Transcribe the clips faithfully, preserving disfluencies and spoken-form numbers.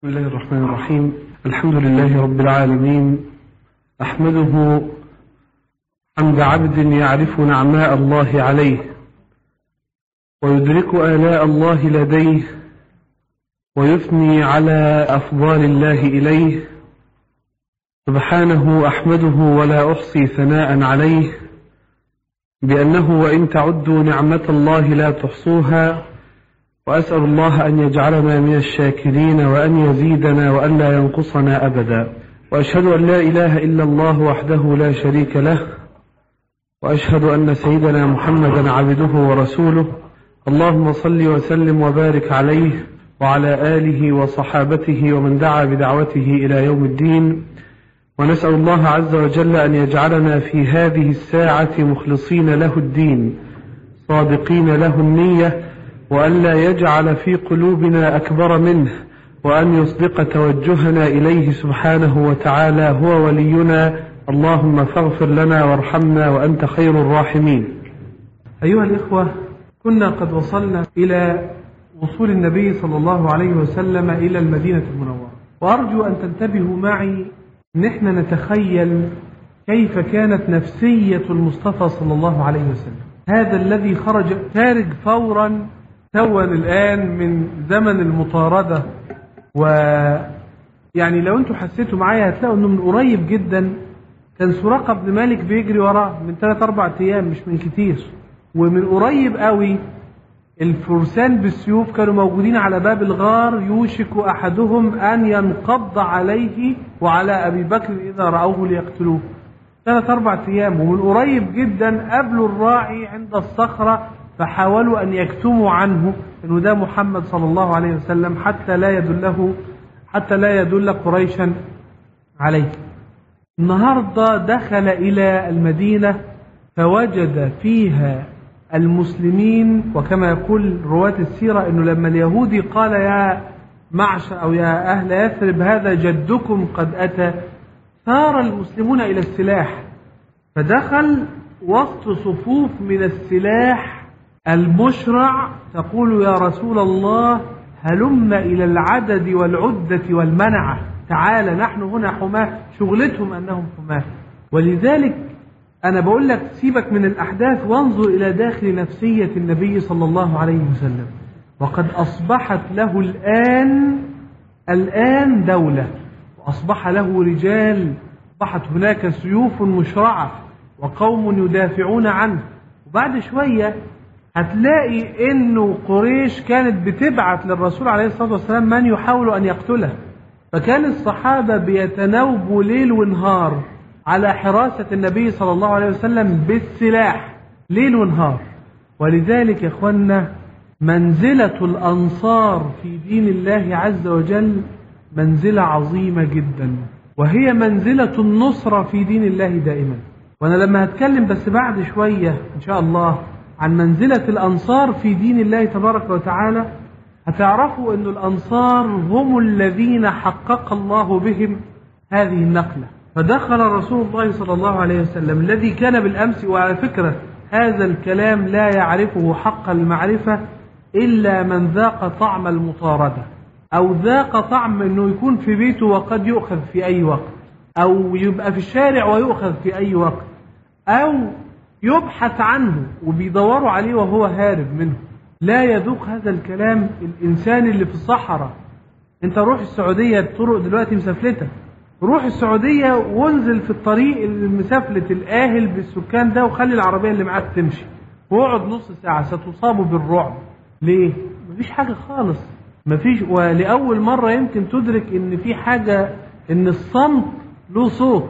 بسم الله الرحمن الرحيم. الحمد لله رب العالمين، أحمده حمد عبد يعرف نعماء الله عليه ويدرك آلاء الله لديه ويثني على أفضال الله إليه. سبحانه أحمده ولا أحصي ثناء عليه، بأنه وإن تعدوا نعمة الله لا تحصوها، وأسأل الله أن يجعلنا من الشاكرين وأن يزيدنا وأن لا ينقصنا أبدا. وأشهد أن لا إله إلا الله وحده لا شريك له، وأشهد أن سيدنا محمدا عبده ورسوله. اللهم صل وسلم وبارك عليه وعلى آله وصحابته ومن دعا بدعوته إلى يوم الدين. ونسأل الله عز وجل أن يجعلنا في هذه الساعة مخلصين له الدين صادقين له النية، وأن لا يجعل في قلوبنا أكبر منه، وأن يصدق توجهنا إليه سبحانه وتعالى. هو ولينا، اللهم فاغفر لنا وارحمنا وأنت خير الراحمين. أيها الإخوة، كنا قد وصلنا إلى وصول النبي صلى الله عليه وسلم إلى المدينة المنورة، وأرجو أن تنتبهوا معي نحن نتخيل كيف كانت نفسية المصطفى صلى الله عليه وسلم، هذا الذي خرج خارج فورا توا الآن من زمن المطاردة. ويعني لو انتم حسيتوا معايا هتلاقوا انه من قريب جدا كان سراقة بن مالك بيجري وراه من ثلاث أربع أيام، مش من كتير. ومن قريب قوي الفرسان بالسيوف كانوا موجودين على باب الغار، يوشك أحدهم أن ينقض عليه وعلى أبي بكر إذا رأوه ليقتلوه. ثلاث أربع أيام. ومن قريب جدا قابلوا الراعي عند الصخرة فحاولوا أن يكتموا عنه أنه ده محمد صلى الله عليه وسلم حتى لا يدله حتى لا يدل قريشا عليه. النهاردة دخل إلى المدينة فوجد فيها المسلمين، وكما يقول رواة السيرة أنه لما اليهودي قال يا معشر أو يا أهل يثرب هذا جدكم قد أتى، ثار المسلمون إلى السلاح، فدخل وسط صفوف من السلاح المشرع تقول يا رسول الله هلم إلى العدد والعدة والمنعة، تعال نحن هنا حماة. شغلتهم أنهم حماة. ولذلك أنا بقول لك سيبك من الأحداث وانظر إلى داخل نفسية النبي صلى الله عليه وسلم. وقد أصبحت له الآن الآن دولة، وأصبح له رجال، أصبحت هناك سيوف مشرعة وقوم يدافعون عنه. وبعد شوية هتلاقي إنه قريش كانت بتبعت للرسول عليه الصلاة والسلام من يحاول أن يقتله، فكان الصحابة بيتناوبوا ليل ونهار على حراسة النبي صلى الله عليه وسلم بالسلاح ليل ونهار. ولذلك يا إخوانا منزلة الأنصار في دين الله عز وجل منزلة عظيمة جدا، وهي منزلة النصرة في دين الله دائما. وأنا لما هتكلم بس بعد شوية إن شاء الله عن منزلة الأنصار في دين الله تبارك وتعالى، هتعرفوا أن الأنصار هم الذين حقق الله بهم هذه النقلة. فدخل رسول الله صلى الله عليه وسلم الذي كان بالأمس، وعلى فكرة هذا الكلام لا يعرفه حق المعرفة إلا من ذاق طعم المطاردة، أو ذاق طعم أنه يكون في بيته وقد يؤخذ في أي وقت، أو يبقى في الشارع ويؤخذ في أي وقت، أو يبحث عنه وبيدوروا عليه وهو هارب منه. لا يذوق هذا الكلام الإنسان اللي في الصحراء. أنت روح السعودية، الطرق دلوقتي مسافلتة، روح السعودية وانزل في الطريق المسافلة الآهل بالسكان ده وخلي العربية اللي معاك تمشي واقعد نص ساعة ستصاب بالرعب. ليه؟ مفيش حاجة خالص، مفيش. ولأول مرة يمكن تدرك ان في حاجة، ان الصمت له صوت،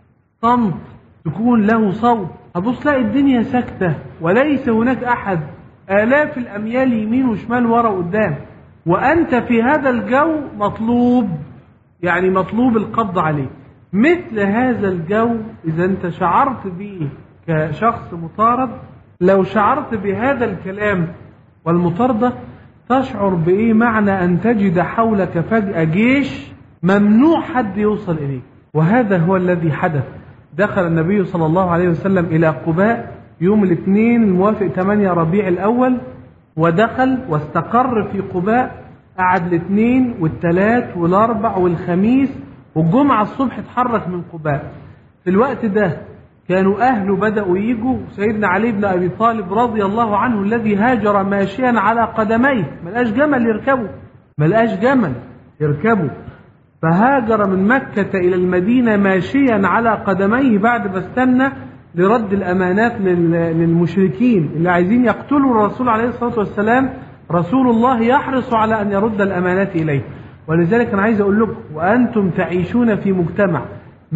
صمت تكون له صوت. هتبص تلاقي الدنيا ساكتة وليس هناك أحد، آلاف الأميال يمين وشمال ورا وقدام، وأنت في هذا الجو مطلوب، يعني مطلوب القبض عليك. مثل هذا الجو إذا أنت شعرت به كشخص مطارد، لو شعرت بهذا الكلام والمطاردة تشعر بإيه معنى أن تجد حولك فجأة جيش ممنوع حد يوصل إليه. وهذا هو الذي حدث. دخل النبي صلى الله عليه وسلم إلى قباء يوم الاثنين الموافق ثمانية ربيع الأول، ودخل واستقر في قباء قعد الاثنين والثلاث والاربع والخميس والجمعة الصبح اتحرك من قباء. في الوقت ده كانوا أهله بدأوا يجوا. سيدنا علي بن أبي طالب رضي الله عنه الذي هاجر ماشيا على قدميه، ملقاش جمل يركبه ملقاش جمل يركبه فهاجر من مكة إلى المدينة ماشيا على قدميه بعد ما استنى لرد الأمانات للمشركين اللي عايزين يقتلوا الرسول عليه الصلاة والسلام. رسول الله يحرص على أن يرد الأمانات إليه. ولذلك أنا عايز أقول لكم وأنتم تعيشون في مجتمع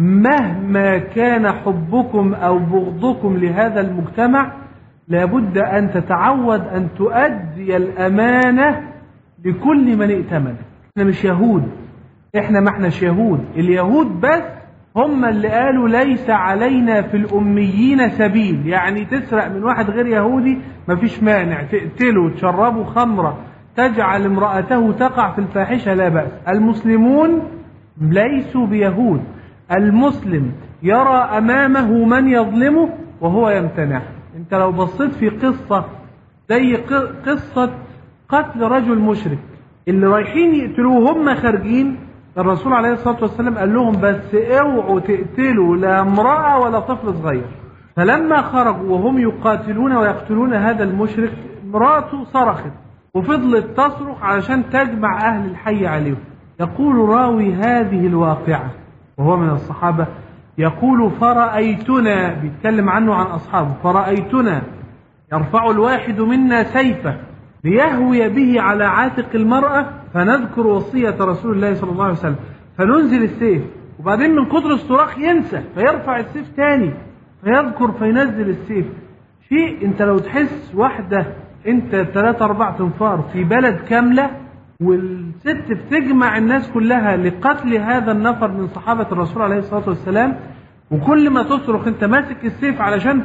مهما كان حبكم أو بغضكم لهذا المجتمع لابد أن تتعود أن تؤدي الأمانة لكل من ائتمن. احنا مش يهود، احنا ما احناش يهود. اليهود بس هم اللي قالوا ليس علينا في الأميين سبيل، يعني تسرق من واحد غير يهودي مفيش مانع، تقتله، تشربه خمرة، تجعل امرأته تقع في الفاحشة لا بأس. المسلمون ليسوا بيهود. المسلم يرى أمامه من يظلمه وهو يمتنع. انت لو بصيت في قصة زي قصة قتل رجل مشرك اللي رايحين يقتلوه هم خارجين، الرسول عليه الصلاة والسلام قال لهم بس اوعوا تقتلوا لا امرأة ولا طفل صغير. فلما خرجوا وهم يقاتلون ويقتلون هذا المشرك امرأته صرخت وفضلت تصرخ علشان تجمع أهل الحي عليهم. يقول راوي هذه الواقعة وهو من الصحابة يقول فرأيتنا، بيتكلم عنه عن أصحابه، فرأيتنا يرفع الواحد منا سيفه ليهوي به على عاتق المرأة فنذكر وصية رسول الله صلى الله عليه وسلم فننزل السيف، وبعدين من كتر الصراخ ينسى فيرفع السيف تاني فيذكر فينزل السيف. شيء انت لو تحس واحدة انت ثلاثة اربع تنفار في بلد كاملة والست بتجمع الناس كلها لقتل هذا النفر من صحابة الرسول عليه الصلاة والسلام، وكل ما تصرخ انت ماسك السيف علشان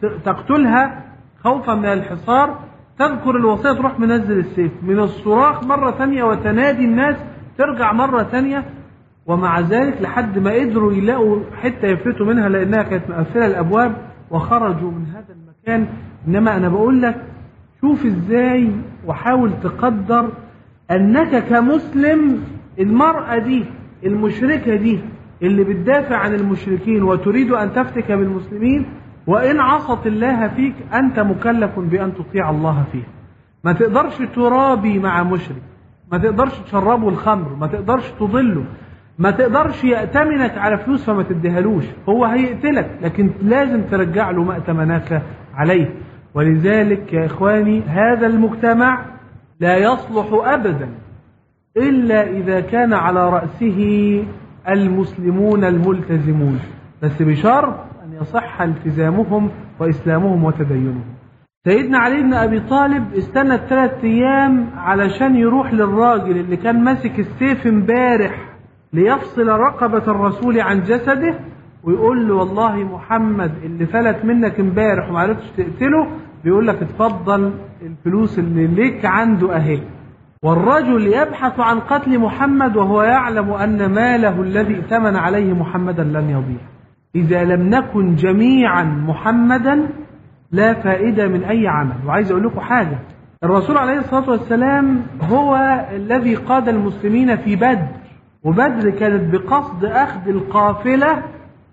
تقتلها خوفا من الحصار، تذكر الوصية تروح منزل السيف من الصراخ مرة ثانية وتنادي الناس ترجع مرة ثانية. ومع ذلك لحد ما قدروا يلاقوا حتة يفلتوا منها لأنها كانت مقفلة الأبواب وخرجوا من هذا المكان. إنما أنا بقول لك شوف إزاي وحاول تقدر أنك كمسلم المرأة دي المشركة دي اللي بتدافع عن المشركين وتريد أن تفتك بالمسلمين وإن عصت الله فيك أنت مكلف بأن تطيع الله فيها. ما تقدرش ترابي مع مشرك، ما تقدرش تشربه الخمر، ما تقدرش تضله، ما تقدرش يأتمنك على فلوس فما تديهالوش، هو هيقتلك لكن لازم ترجع له ما أتمناك عليه. ولذلك يا إخواني هذا المجتمع لا يصلح أبدا إلا إذا كان على رأسه المسلمون الملتزمون، بس بشرط أن يصح التزامهم وإسلامهم وتدينهم. سيدنا علي بن أبي طالب استنى ثلاث أيام علشان يروح للراجل اللي كان ماسك السيف امبارح ليفصل رقبة الرسول عن جسده ويقول له والله محمد اللي فلت منك امبارح وما عرفتش تقتله بيقول لك اتفضل الفلوس اللي ليك عنده اهي. والرجل يبحث عن قتل محمد وهو يعلم أن ماله الذي ائتمن عليه محمدا لن يضيع. إذا لم نكن جميعا محمدا لا فائدة من أي عمل. وعايز أقول لكم حاجة، الرسول عليه الصلاة والسلام هو الذي قاد المسلمين في بدر، وبدر كانت بقصد أخذ القافلة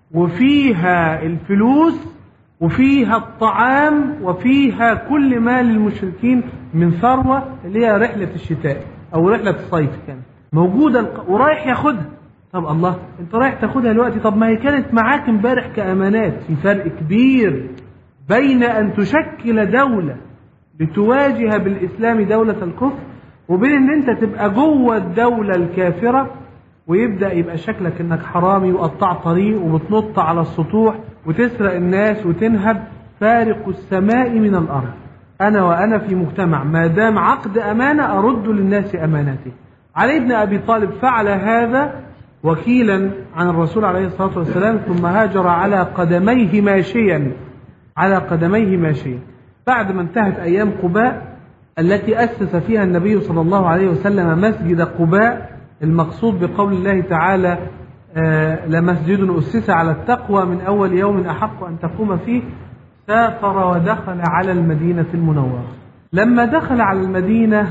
وفيها الفلوس وفيها الطعام وفيها كل ما للمشركين من ثروة اللي هي رحلة الشتاء أو رحلة الصيف كانت موجودة ورايح ياخدها. طب الله انت رايح تاخدها دلوقتي، طب ما هي كانت معاك امبارح كأمانات. في فرق كبير بين أن تشكل دولة لتواجه بالإسلام دولة الكفر وبين أن أنت تبقى جوه الدولة الكافرة ويبدأ يبقى شكلك أنك حرامي وقطع طريق وبتنط على السطوح وتسرق الناس وتنهب. فارق السماء من الأرض. أنا وأنا في مجتمع ما دام عقد أمانة أرد للناس أماناته. علي بن أبي طالب فعل هذا وكيلا عن الرسول عليه الصلاة والسلام ثم هاجر على قدميه ماشيا على قدميه ماشيا بعد ما انتهت أيام قباء التي أسس فيها النبي صلى الله عليه وسلم مسجد قباء. المقصود بقول الله تعالى آه لمسجد أسس على التقوى من أول يوم أحق أن تقوم فيه. سافر ودخل على المدينة المنورة. لما دخل على المدينة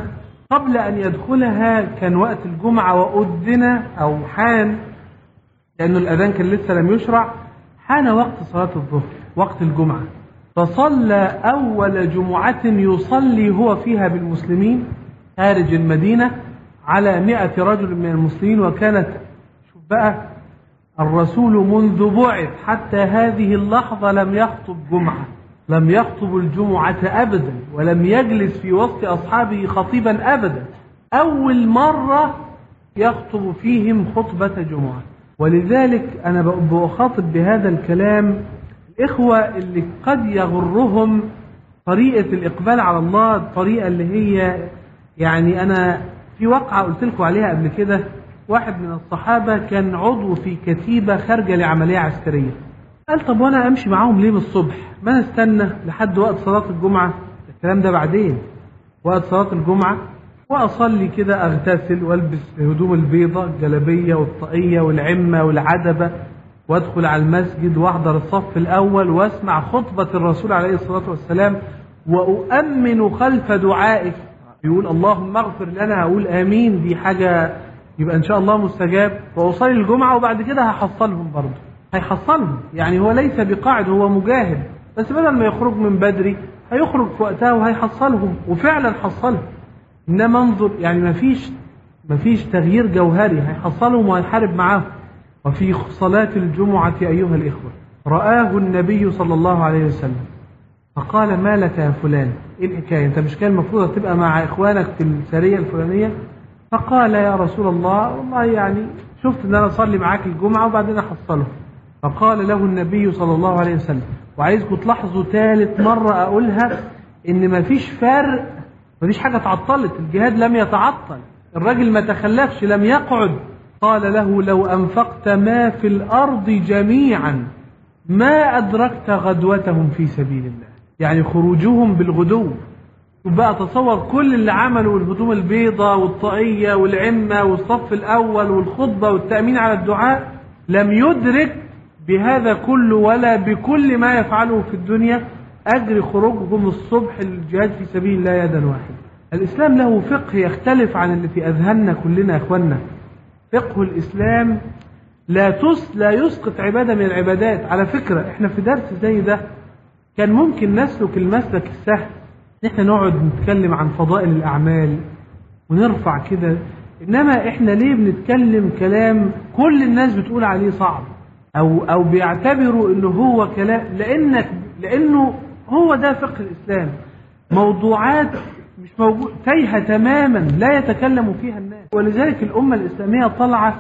قبل أن يدخلها كان وقت الجمعة وأذن أو حان، لأنه الأذان كان لسه لم يشرع، حان وقت صلاة الظهر وقت الجمعة، فصلى أول جمعة يصلي هو فيها بالمسلمين خارج المدينة على مئة رجل من المسلمين. وكانت شوف بقى الرسول منذ بعث حتى هذه اللحظة لم يخطب جمعة، لم يخطب الجمعة أبدا، ولم يجلس في وسط أصحابه خطيبا أبدا، أول مرة يخطب فيهم خطبة جمعة. ولذلك أنا بخاطب بهذا الكلام الإخوة اللي قد يغرهم طريقة الإقبال على الله، الطريقة اللي هي يعني أنا في واقعة قلت لكم عليها قبل كده. واحد من الصحابة كان عضو في كتيبة خارجة لعملية عسكرية، قال طب وانا امشي معاهم ليه بالصبح؟ ما نستنى لحد وقت صلاة الجمعة، الكلام ده بعدين وقت صلاة الجمعة، واصلي كده، اغتسل والبس هدوم البيضة الجلابية والطاقية والعمة والعدبة، وادخل على المسجد واحضر الصف الاول واسمع خطبة الرسول عليه الصلاة والسلام، واؤمن خلف دعائه يقول اللهم اغفر لنا، اقول امين، دي حاجة يبقى ان شاء الله مستجاب، واصلي الجمعة وبعد كده هحصلهم برضه، هيحصلهم. يعني هو ليس بقاعد، هو مجاهد، بس بدل ما يخرج من بدري هيخرج في وقتها وهيحصلهم، وفعلا حصلهم. انما انظر يعني مفيش مفيش تغيير جوهري، هيحصلهم وهيحارب معاهم. وفي صلاة الجمعة أيها الإخوة رآه النبي صلى الله عليه وسلم فقال ما لك يا فلان، ايه الحكاية؟ انت مش كان المفروض تبقى مع إخوانك في السرية الفلانية؟ فقال يا رسول الله والله يعني شفت ان انا اصلي معاك الجمعة وبعدين احصلهم. فقال له النبي صلى الله عليه وسلم، وعايزكم تلاحظوا ثالث مرة اقولها، ان مفيش فرق، مفيش حاجة تعطلت، الجهاد لم يتعطل، الراجل ما تخلفش، لم يقعد. قال له لو انفقت ما في الارض جميعا ما ادركت غدوتهم في سبيل الله، يعني خروجهم بالغدو. وبقى تصور كل اللي عملوا الهدوم البيضاء والطاقية والعمة والصف الأول والخطبة والتأمين على الدعاء، لم يدرك بهذا كله ولا بكل ما يفعله في الدنيا أجر خروجهم الصبح للجهاد في سبيل الله يدا واحدة. الإسلام له فقه يختلف عن اللي في أذهاننا كلنا يا إخوانا. فقه الإسلام لا تس لا يسقط عبادة من العبادات. على فكرة إحنا في درس زي ده كان ممكن نسلك المسلك السهل، نحن نقعد نتكلم عن فضائل الأعمال ونرفع كده، إنما إحنا ليه بنتكلم كلام كل الناس بتقول عليه صعب أو أو بيعتبروا إنه هو كلام، لأنك لأنه هو ده فقه الإسلام. موضوعات مش موجود تايهة تماما لا يتكلم فيها الناس. ولذلك الأمة الإسلامية طلعت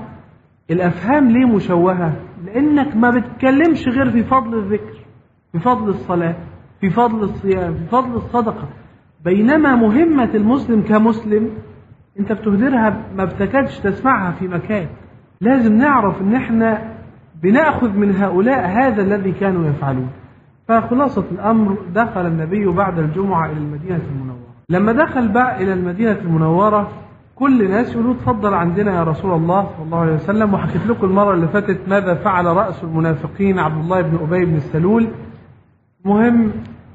الأفهام ليه مشوهة؟ لأنك ما بتتكلمش غير في فضل الذكر، في فضل الصلاة، في فضل الصيام، في فضل الصدقة، بينما مهمة المسلم كمسلم انت بتهدرها، ما بتكادش تسمعها في مكان. لازم نعرف ان احنا بنأخذ من هؤلاء هذا الذي كانوا يفعلون. فخلاصة الأمر دخل النبي بعد الجمعة إلى المدينة المنورة. لما دخل بقى إلى المدينة المنورة كل الناس يقولوا تفضل عندنا يا رسول الله صلى الله عليه وسلم. وحكيت لكم المرة اللي فاتت ماذا فعل رأس المنافقين عبد الله بن أبي بن السلول. مهم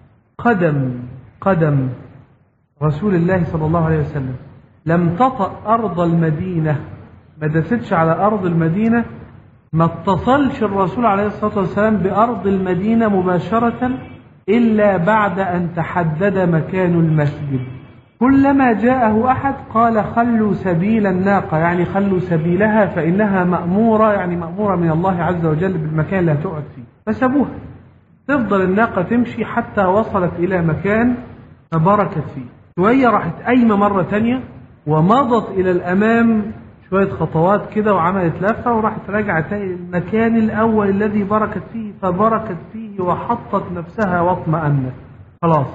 قدم قدم رسول الله صلى الله عليه وسلم لم تطأ أرض المدينة، ما دستش على أرض المدينة، ما اتصلش الرسول عليه الصلاة والسلام بأرض المدينة مباشرة إلا بعد أن تحدد مكان المسجد. كلما جاءه أحد قال خلوا سبيل الناقة، يعني خلوا سبيلها فإنها مأمورة، يعني مأمورة من الله عز وجل بالمكان اللي هتقعد فيه، فسابوها. تفضل الناقة تمشي حتى وصلت إلى مكان فبركت فيه. شوية راحت قايمة مرة تانية ومضت إلى الأمام شوية خطوات كده وعملت لفة وراحت راجعة تاني المكان الأول الذي بركت فيه، فبركت فيه وحطت نفسها واطمأنت. خلاص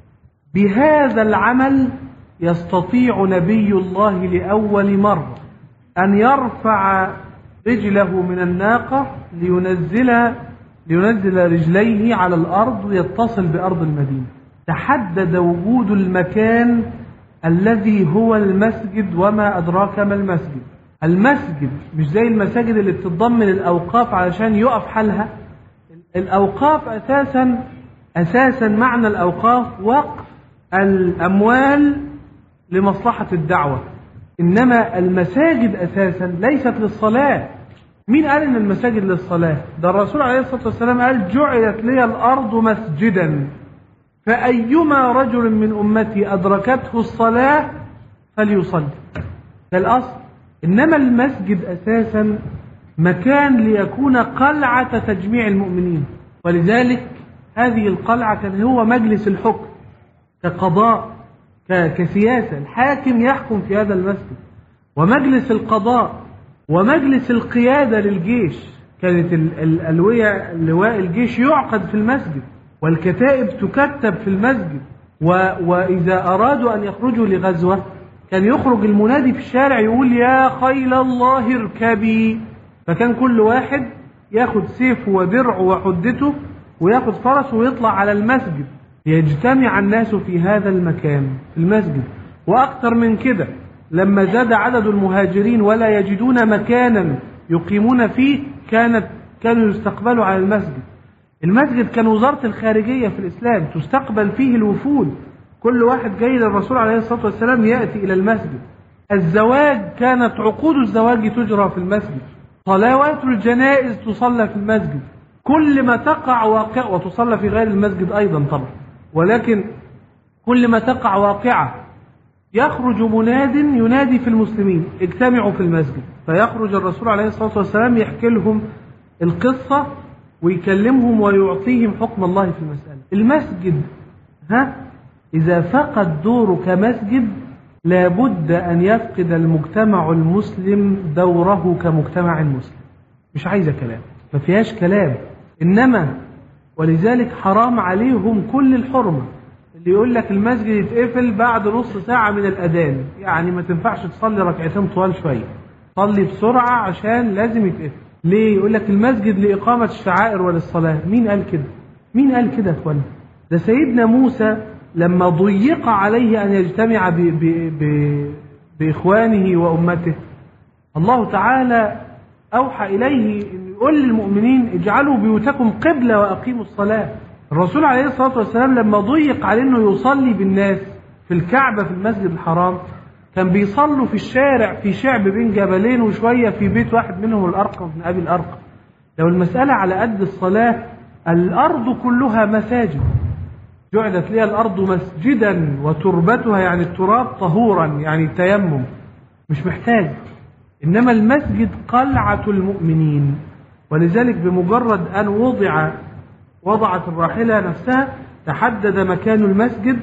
بهذا العمل يستطيع نبي الله لأول مرة أن يرفع رجله من الناقة لينزل لينزل رجليه على الأرض ويتصل بأرض المدينة. تحدد وجود المكان الذي هو المسجد، وما أدراك ما المسجد. المسجد مش زي المساجد اللي بتتضمن الأوقاف علشان يقف حالها. الأوقاف أساسا أساسا معنى الأوقاف وقف الأموال لمصلحة الدعوة، إنما المساجد أساسا ليست للصلاة. مين قال إن المساجد للصلاة؟ ده الرسول عليه الصلاة والسلام قال جعلت لي الأرض مسجدا فأيما رجل من أمتي أدركته الصلاة فليصلي. ده الأصل. إنما المسجد أساسا مكان ليكون قلعة تجميع المؤمنين، ولذلك هذه القلعة كان هو مجلس الحكم كقضاء كسياسة. الحاكم يحكم في هذا المسجد، ومجلس القضاء ومجلس القيادة للجيش، كانت الألوية لواء الجيش يعقد في المسجد، والكتائب تكتب في المسجد. وإذا أرادوا أن يخرجوا لغزوة كان يخرج المنادي في الشارع يقول يا خيل الله اركبي، فكان كل واحد ياخد سيفه ودرعه وحدته وياخد فرسه ويطلع على المسجد يجتمع الناس في هذا المكان في المسجد. وأكثر من كده لما زاد عدد المهاجرين ولا يجدون مكانا يقيمون فيه كانت كانوا يستقبلوا على المسجد. المسجد كان وزارة الخارجية في الإسلام، تستقبل فيه الوفود، كل واحد جاي للرسول عليه الصلاة والسلام يأتي إلى المسجد. الزواج كانت عقود الزواج تجرى في المسجد، صلوات الجنائز تصلى في المسجد، كل ما تقع واقع، وتصلى في غير المسجد أيضا طبعا، ولكن كل ما تقع واقعة يخرج مناد ينادي في المسلمين اجتمعوا في المسجد، فيخرج الرسول عليه الصلاة والسلام يحكي لهم القصة ويكلمهم ويعطيهم حكم الله في المسألة. المسجد ها إذا فقد دوره كمسجد لابد أن يفقد المجتمع المسلم دوره كمجتمع مسلم. مش عايزة كلام، ما فيهاش كلام. إنما ولذلك حرام عليهم كل الحرمة. اللي يقول لك المسجد يتقفل بعد نص ساعة من الأذان، يعني ما تنفعش تصلي ركعتين طوال شوية، صلي بسرعة عشان لازم يتقفل. ليه؟ يقول لك المسجد لإقامة الشعائر وللصلاة. مين قال كده؟ مين قال كده يا اخوانا؟ ده سيدنا موسى لما ضيق عليه أن يجتمع ب ب ب بإخوانه وأمته، الله تعالى أوحى إليه أن يقول للمؤمنين اجعلوا بيوتكم قبلة وأقيموا الصلاة. الرسول عليه الصلاة والسلام لما ضيق عليه أنه يصلي بالناس في الكعبة في المسجد الحرام كان بيصلوا في الشارع في شعب بين جبلين وشوية في بيت واحد منهم الأرقم بن أبي الأرقم. لو المسألة على قد الصلاة الأرض كلها مساجد، جعلت لي الأرض مسجدا وتربتها يعني التراب طهورا يعني التيمم، مش محتاج. إنما المسجد قلعة المؤمنين، ولذلك بمجرد أن وضع وضعت الراحلة نفسها تحدد مكان المسجد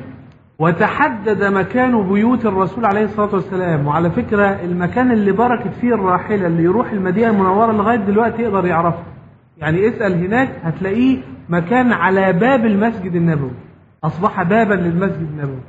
وتحدد مكان بيوت الرسول عليه الصلاة والسلام. وعلى فكرة المكان اللي بركت فيه الراحلة اللي يروح المدينة المنورة لغاية دلوقتي يقدر يعرفه، يعني اسأل هناك هتلاقيه مكان على باب المسجد النبوي، أصبح بابا للمسجد النبوي.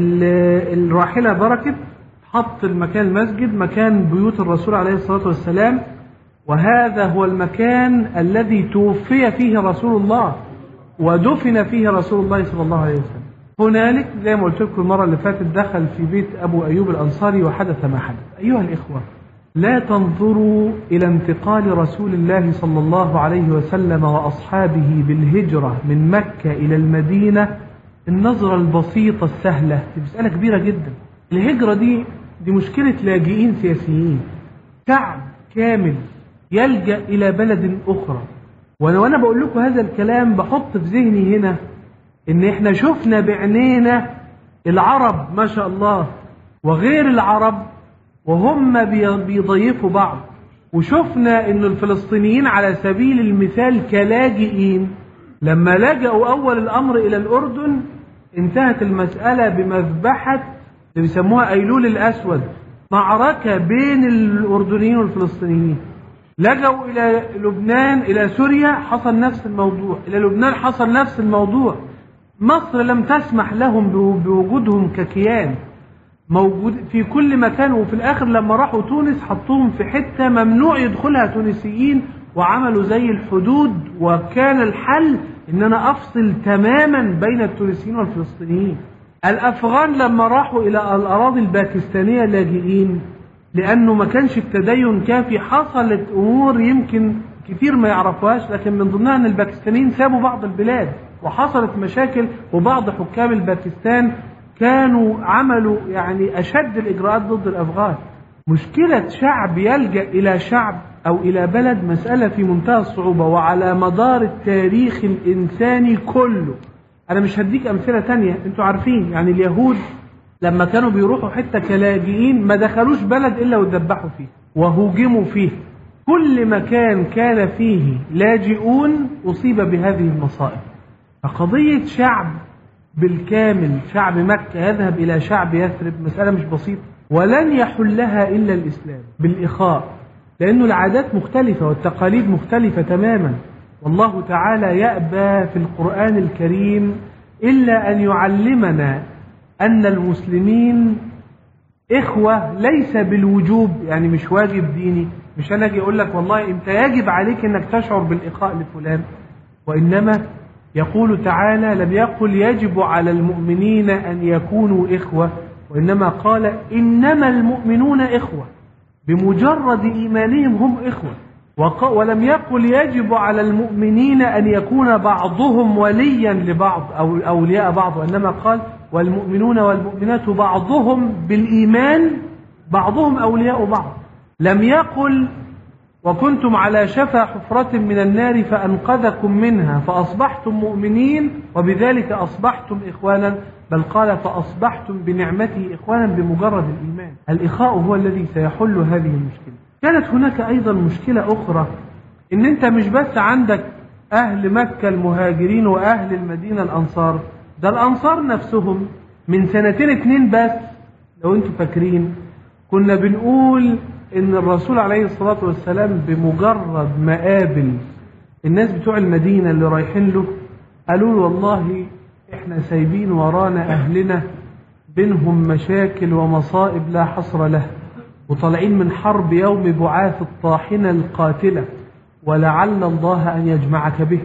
الراحلة بركت حط المكان المسجد مكان بيوت الرسول عليه الصلاة والسلام، وهذا هو المكان الذي توفي فيه رسول الله ودفن فيه رسول الله صلى الله عليه وسلم. هنالك زي ما قلت لكم المرة اللي فاتت دخل في بيت أبو أيوب الأنصاري وحدث ما حدث. أيها الإخوة، لا تنظروا إلى انتقال رسول الله صلى الله عليه وسلم وأصحابه بالهجرة من مكة إلى المدينة النظرة البسيطة السهلة، دي مسألة كبيرة جدا. الهجرة دي دي مشكلة لاجئين سياسيين، شعب كامل يلجأ إلى بلد أخرى. وأنا وأنا بقول لكم هذا الكلام بحط في ذهني هنا إن إحنا شفنا بعينينا العرب ما شاء الله وغير العرب وهم بيضيفوا بعض، وشفنا إن الفلسطينيين على سبيل المثال كلاجئين لما لجأوا أول الأمر إلى الأردن انتهت المسألة بمذبحة اللي بيسموها أيلول الأسود، معركة بين الأردنيين والفلسطينيين. لجأوا إلى لبنان إلى سوريا حصل نفس الموضوع، إلى لبنان حصل نفس الموضوع. مصر لم تسمح لهم بوجودهم ككيان موجود في كل مكان، وفي الآخر لما راحوا تونس حطوهم في حتة ممنوع يدخلها تونسيين وعملوا زي الحدود، وكان الحل إن أنا أفصل تماما بين التونسيين والفلسطينيين. الأفغان لما راحوا إلى الأراضي الباكستانية لاجئين لأنه ما كانش التدين كافي، حصلت أمور يمكن كثير ما يعرفوهاش، لكن من ضمنها أن الباكستانيين سابوا بعض البلاد وحصلت مشاكل، وبعض حكام الباكستان كانوا عملوا يعني أشد الإجراءات ضد الأفغان. مشكلة شعب يلجأ إلى شعب أو إلى بلد مسألة في منتهى الصعوبة، وعلى مدار التاريخ الإنساني كله. أنا مش هديك أمثلة تانية، أنتوا عارفين يعني اليهود لما كانوا بيروحوا حتة كلاجئين ما دخلوش بلد إلا وذبحوا فيه وهوجموا فيه. كل مكان كان فيه لاجئون أصيب بهذه المصائب. فقضية شعب بالكامل، شعب مكة يذهب إلى شعب يثرب، مسألة مش بسيطة، ولن يحلها إلا الإسلام بالإخاء، لأنه العادات مختلفة والتقاليد مختلفة تماما. والله تعالى يأبى في القرآن الكريم إلا أن يعلمنا أن المسلمين إخوة ليس بالوجوب، يعني مش واجب ديني، مش أنا أجي أقول لك والله أنت يجب عليك أنك تشعر بالإخاء لفلان، وإنما يقول تعالى لم يقل يجب على المؤمنين أن يكونوا إخوة، وإنما قال إنما المؤمنون إخوة، بمجرد إيمانهم هم إخوة. ولم يقل يجب على المؤمنين أن يكون بعضهم وليا لبعض أو أولياء بعض، وإنما قال والمؤمنون والمؤمنات بعضهم بالإيمان بعضهم أولياء بعض. لم يقل وكنتم على شفا حفرة من النار فأنقذكم منها فأصبحتم مؤمنين وبذلك أصبحتم إخوانا، بل قال فأصبحتم بنعمته إخوانا بمجرد الإيمان. الإخاء هو الذي سيحل هذه المشكلة. كانت هناك أيضا مشكلة أخرى، إن أنت مش بس عندك أهل مكة المهاجرين وأهل المدينة الأنصار، ده الأنصار نفسهم من سنتين اتنين بس لو أنتم فاكرين كنا بنقول إن الرسول عليه الصلاة والسلام بمجرد ما قابل الناس بتوع المدينة اللي رايحين له قالوا له والله إحنا سايبين ورانا أهلنا بينهم مشاكل ومصائب لا حصر له، وطالعين من حرب يوم بعاث الطاحنة القاتلة ولعل الله أن يجمعك به.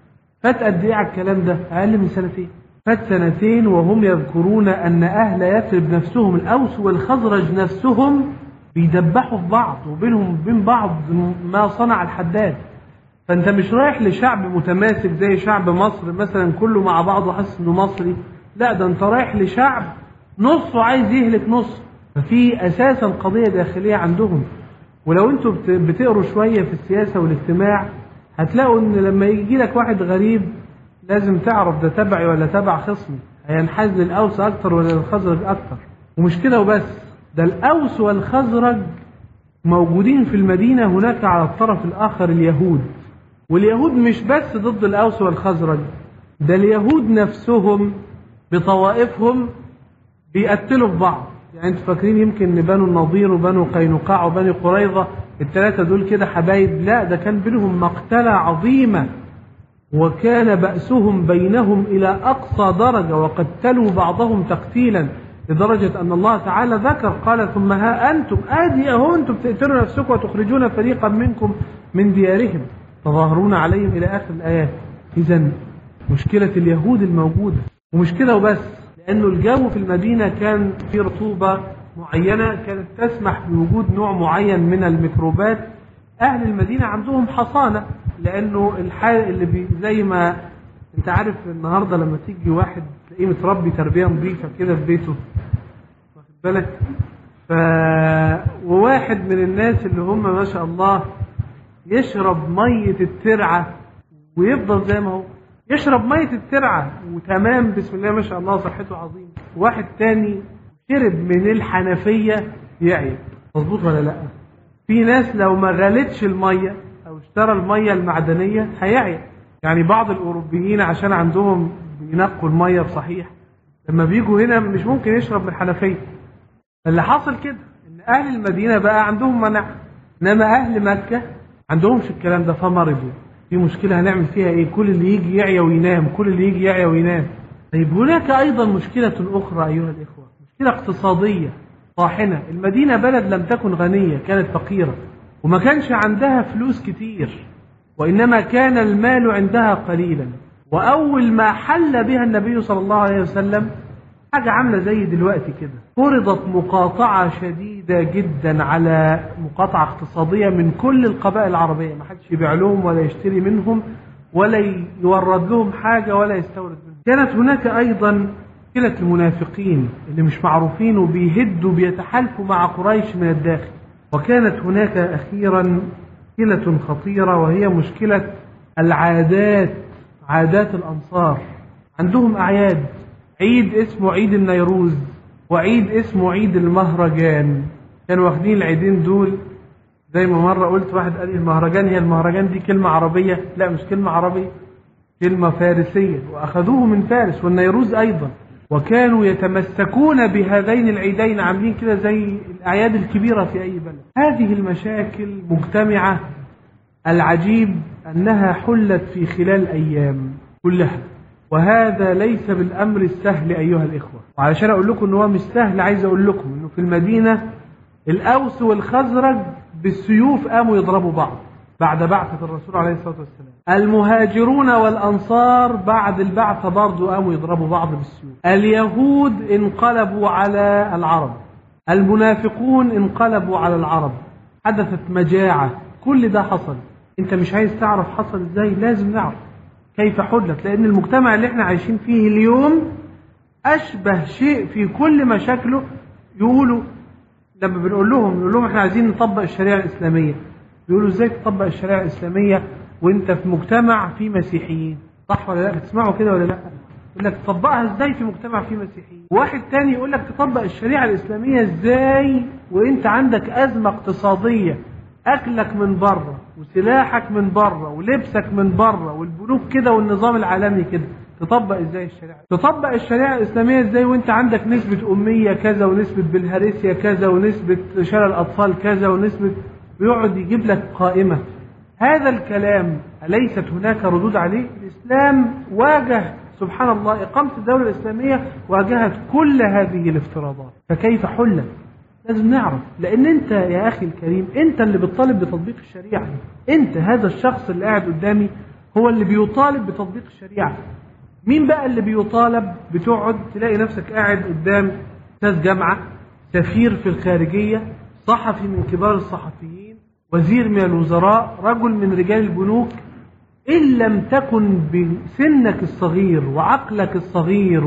فات قد إيه على الكلام ده؟ أقل من سنتين. فات سنتين وهم يذكرون أن أهل يثرب نفسهم الأوس والخزرج نفسهم بيدبحوا في بعض وبينهم وبين بعض ما صنع الحداد. فأنت مش رايح لشعب متماسك زي شعب مصر مثلا كله مع بعضه حاسس إنه مصري، لا ده أنت رايح لشعب نصه عايز يهلك نص. ففي أساسا قضية داخلية عندهم. ولو أنتم بتقروا شوية في السياسة والاجتماع هتلاقوا إن لما يجي لك واحد غريب لازم تعرف ده تبعي ولا تبع خصمي، هينحاز للأوس أكتر ولا للخزرج أكتر. ومش كده وبس، ده الأوس والخزرج موجودين في المدينة هناك على الطرف الآخر اليهود، واليهود مش بس ضد الأوس والخزرج، ده اليهود نفسهم بطوائفهم بيقتلوا في بعض. يعني انتوا فاكرين يمكن ان بنو النضير وبنو قينقاع وبنو قريظة الثلاثة دول كده حبايب؟ لا، ده كان بينهم مقتلة عظيمة، وكان بأسهم بينهم إلى أقصى درجة، وقتلوا بعضهم تقتيلا لدرجة أن الله تعالى ذكر قال ثم ها أنتم آدي أهو أنتم بتقتلوا نفسكم وتخرجون فريقا منكم من ديارهم تظاهرون عليهم إلى آخر الآيات. إذن مشكلة اليهود الموجودة، ومش كده وبس، لأنه الجو في المدينة كان في رطوبة معينة كانت تسمح بوجود نوع معين من الميكروبات. أهل المدينة عندهم حصانة، لأنه الحال اللي بي زي ما أنت عارف النهاردة لما تيجي واحد تلاقيه متربي تربية نظيفة كده في بيته، واخد بالك، ف وواحد من الناس اللي هم ما شاء الله يشرب مية الترعة ويفضل زي ما هو يشرب مية الترعة وتمام بسم الله ما شاء الله صحته عظيمة، واحد تاني شرب من الحنفية يعيب. مظبوط ولا لا؟ في ناس لو ما غلتش المية او اشترى المية المعدنية هيعيب. يعني بعض الاوروبيين عشان عندهم بينقوا المية بصحيح لما بيجوا هنا مش ممكن يشرب من الحنفية. اللي حاصل كده ان اهل المدينة بقى عندهم منع، انما اهل مكة عندهمش الكلام ده فمرضوا. في مشكلة هنعمل فيها ايه؟ كل اللي يجي يعيا وينام، كل اللي يجي يعيا وينام. طيب هناك ايضا مشكلة اخرى ايها الاخوة، مشكلة اقتصادية طاحنة. المدينة بلد لم تكن غنية، كانت فقيرة وما كانش عندها فلوس كتير، وإنما كان المال عندها قليلا. وأول ما حل بها النبي صلى الله عليه وسلم حاجة عاملة زي دلوقتي كده، فرضت مقاطعة شديدة جدا على مقاطعة اقتصادية من كل القبائل العربية، ما حدش يبيع لهم ولا يشتري منهم ولا يورد لهم حاجة ولا يستورد منهم. كانت هناك أيضا مشكلة المنافقين اللي مش معروفين وبيهدوا بيتحالفوا مع قريش من الداخل. وكانت هناك أخيرا مشكلة خطيرة وهي مشكلة العادات، عادات الأنصار. عندهم أعياد، عيد اسمه عيد النيروز وعيد اسمه عيد المهرجان. كانوا واخدين العيدين دول زي ما مرة قلت واحد قال المهرجان، هي المهرجان دي كلمة عربية؟ لا مش كلمة عربية، كلمة فارسية، وأخذوه من فارس، والنيروز أيضا. وكانوا يتمسكون بهذين العيدين، عاملين كده زي الأعياد الكبيرة في أي بلد. هذه المشاكل مجتمعة، العجيب أنها حلت في خلال أيام كلها، وهذا ليس بالأمر السهل أيها الإخوة. وعلشان أقول لكم أنه مش سهل، عايز أقول لكم أنه في المدينة الأوس والخزرج بالسيوف قاموا يضربوا بعض بعد بعثة الرسول عليه الصلاة والسلام. المهاجرون والأنصار بعد البعثة برضو قاموا يضربوا بعض بالسيوف. اليهود انقلبوا على العرب، المنافقون انقلبوا على العرب، حدثت مجاعة. كل ده حصل. انت مش عايز تعرف حصل ازاي؟ لازم نعرف كيف حدث، لأن المجتمع اللي احنا عايشين فيه اليوم أشبه شيء في كل مشاكله. يقولوا لما بنقول لهم نقول لهم احنا عايزين نطبق الشريعة الإسلامية، يقولوا ازاي تطبق الشريعة الإسلامية وانت في مجتمع فيه مسيحيين؟ صح ولا لا؟ بتسمعوا كده ولا لا؟ يقول لك تطبقها ازاي في مجتمع فيه مسيحيين. واحد تاني يقول لك تطبق الشريعة الإسلامية ازاي وانت عندك أزمة اقتصادية، أكلك من بره وسلاحك من بره ولبسك من بره والبنوك كده والنظام العالمي كده. تطبق ازاي الشريعة؟ تطبق الشريعة الإسلامية ازاي وانت عندك نسبة أمية كذا ونسبة بالهارسيا كذا ونسبة شلل الأطفال كذا ونسبة، بيقعد يجيب لك قائمة. هذا الكلام أليست هناك ردود عليه؟ الإسلام واجه سبحان الله، إقامة الدولة الإسلامية واجهت كل هذه الافتراضات. فكيف حلت؟ لازم نعرف، لأن أنت يا أخي الكريم أنت اللي بتطالب بتطبيق الشريعة. أنت هذا الشخص اللي قاعد قدامي هو اللي بيطالب بتطبيق الشريعة. مين بقى اللي بيطالب؟ بتقعد تلاقي نفسك قاعد قدام أستاذ جامعة، سفير في الخارجية، صحفي من كبار الصحفيين، وزير من الوزراء، رجل من رجال البنوك. إن لم تكن بسنك الصغير وعقلك الصغير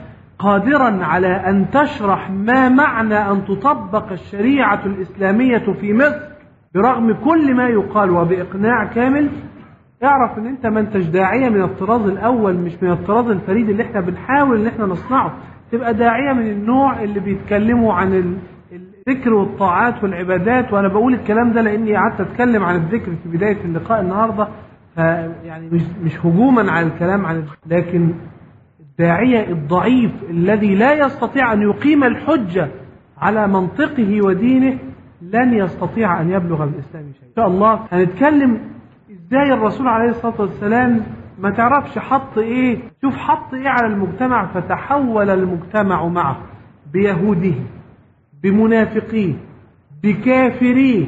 وقادرا على أن تشرح ما معنى أن تطبق الشريعة الإسلامية في مصر برغم كل ما يقال وبإقناع كامل، اعرف ان انت ما انتش داعية من الطراز الأول، مش من الطراز الفريد اللي احنا بنحاول ان احنا نصنعه. تبقى داعية من النوع اللي بيتكلموا عن الذكر والطاعات والعبادات. وانا بقول الكلام ده لاني قعدت اتكلم عن الذكر في بداية اللقاء النهاردة، يعني مش مش هجوما على الكلام عن، لكن الداعية الضعيف الذي لا يستطيع ان يقيم الحجة على منطقه ودينه لن يستطيع ان يبلغ الاسلام شيء. ان شاء الله هنتكلم ازاي الرسول عليه الصلاة والسلام ما تعرفش حط ايه، شوف حط ايه على المجتمع، فتحول المجتمع معه بيهوده بمنافقيه بكافريه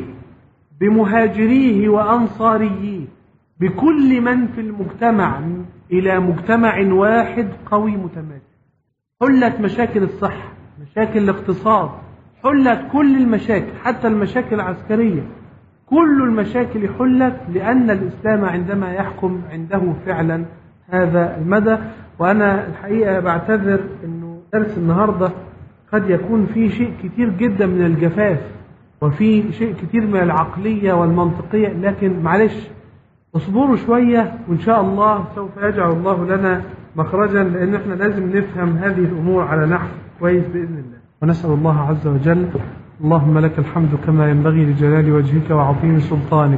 بمهاجريه وأنصاريه بكل من في المجتمع إلى مجتمع واحد قوي متماسك. حلت مشاكل الصحة، مشاكل الاقتصاد، حلت كل المشاكل حتى المشاكل العسكرية. كل المشاكل حلت لأن الإسلام عندما يحكم عنده فعلا هذا المدى. وأنا الحقيقة بعتذر أنه درس النهاردة قد يكون فيه شيء كتير جدا من الجفاف وفي شيء كتير من العقلية والمنطقية، لكن معلش اصبروا شوية وإن شاء الله سوف يجعل الله لنا مخرجا، لأن احنا لازم نفهم هذه الأمور على نحو كويس بإذن الله. ونسأل الله عز وجل. اللهم لك الحمد كما ينبغي لجلال وجهك وعظيم سلطانك.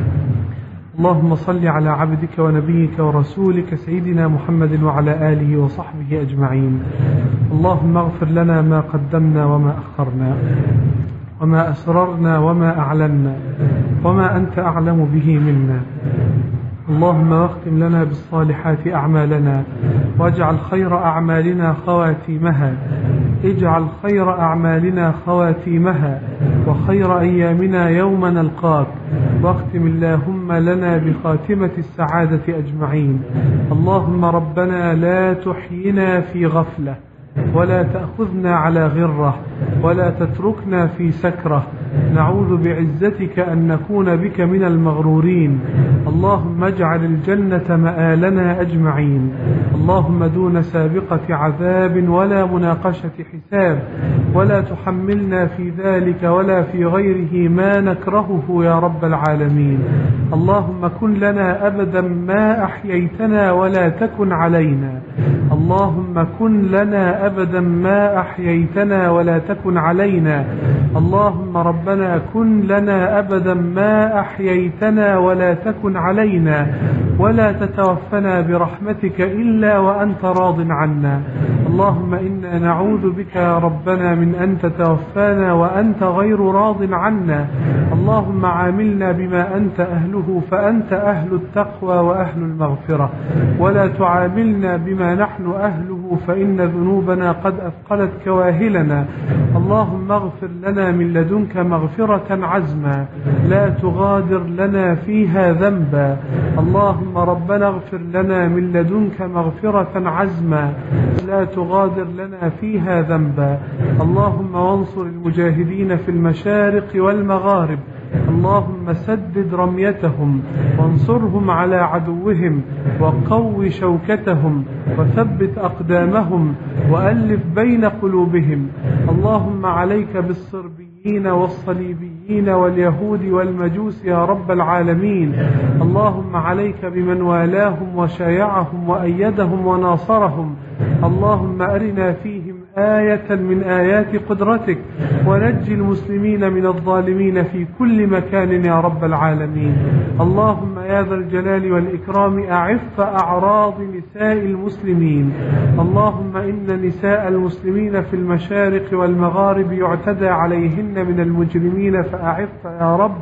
اللهم صل على عبدك ونبيك ورسولك سيدنا محمد وعلى آله وصحبه أجمعين. اللهم اغفر لنا ما قدمنا وما أخرنا وما أسررنا وما أعلنا وما أنت أعلم به منا. اللهم واختم لنا بالصالحات أعمالنا واجعل خير أعمالنا خواتيمها، اجعل خير أعمالنا خواتيمها وخير أيامنا يوم نلقاك، واختم اللهم لنا بخاتمة السعادة أجمعين. اللهم ربنا لا تحينا في غفلة ولا تأخذنا على غرة، ولا تتركنا في سكرة. نعوذ بعزتك أن نكون بك من المغرورين. اللهم اجعل الجنة مآلنا أجمعين. اللهم دون سابقة عذاب ولا مناقشة حساب، ولا تحملنا في ذلك ولا في غيره ما نكرهه يا رب العالمين. اللهم كن لنا أبدا ما أحييتنا ولا تكن علينا. اللهم كن لنا أبدا ما أحييتنا ولا تكن علينا. اللهم ربنا كن لنا أبدا ما أحييتنا ولا تكن علينا، ولا تتوفنا برحمتك إلا وأنت راض عنا. اللهم إنا نعوذ بك يا ربنا من أن تتوفانا وأنت غير راض عنا. اللهم عاملنا بما أنت أهله، فأنت أهل التقوى وأهل المغفرة، ولا تعاملنا بما نحن أهله، فإن ذنوبنا قد أثقلت كواهلنا. اللهم اغفر لنا من لدنك مغفرة عزما لا تغادر لنا فيها ذنبا. اللهم ربنا اغفر لنا من لدنك مغفرة عزما لا تغادر لنا فيها ذنبا. اللهم وانصر المجاهدين في المشارق والمغارب. اللهم سدد رميتهم وانصرهم على عدوهم، وقو شوكتهم وثبت أقدامهم وألف بين قلوبهم. اللهم عليك بالصربيين والصليبيين واليهود والمجوس يا رب العالمين. اللهم عليك بمن والاهم وشايعهم وأيدهم وناصرهم. اللهم أرنا فيهم آية من آيات قدرتك، ونجي المسلمين من الظالمين في كل مكان يا رب العالمين. اللهم يا ذا الجلال والإكرام أعف أعراض نساء المسلمين. اللهم إن نساء المسلمين في المشارق والمغارب يعتدى عليهن من المجرمين، فأعف يا رب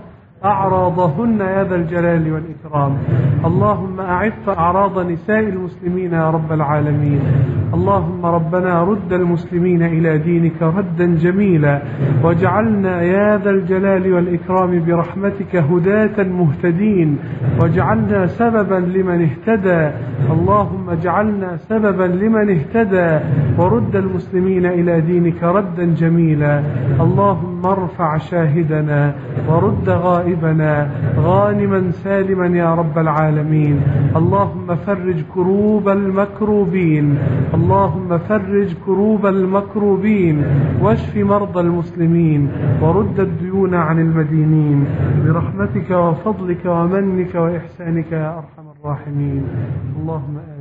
أعراضهن يا ذا الجلال والإكرام. اللهم أعف أعراض نساء المسلمين يا رب العالمين. اللهم ربنا رد المسلمين إلى دينك ردا جميلا، واجعلنا يا ذا الجلال والإكرام برحمتك هداة مهتدين، واجعلنا سببا لمن اهتدى. اللهم اجعلنا سببا لمن اهتدى، ورد المسلمين إلى دينك ردا جميلا. اللهم ارفع شاهدنا ورد غائبنا غانما سالما يا رب العالمين. اللهم فرج كروب المكروبين. اللهم فرج كروب المكروبين، واشف مرضى المسلمين، ورد الديون عن المدينين، برحمتك وفضلك ومنك وإحسانك يا أرحم الراحمين. اللهم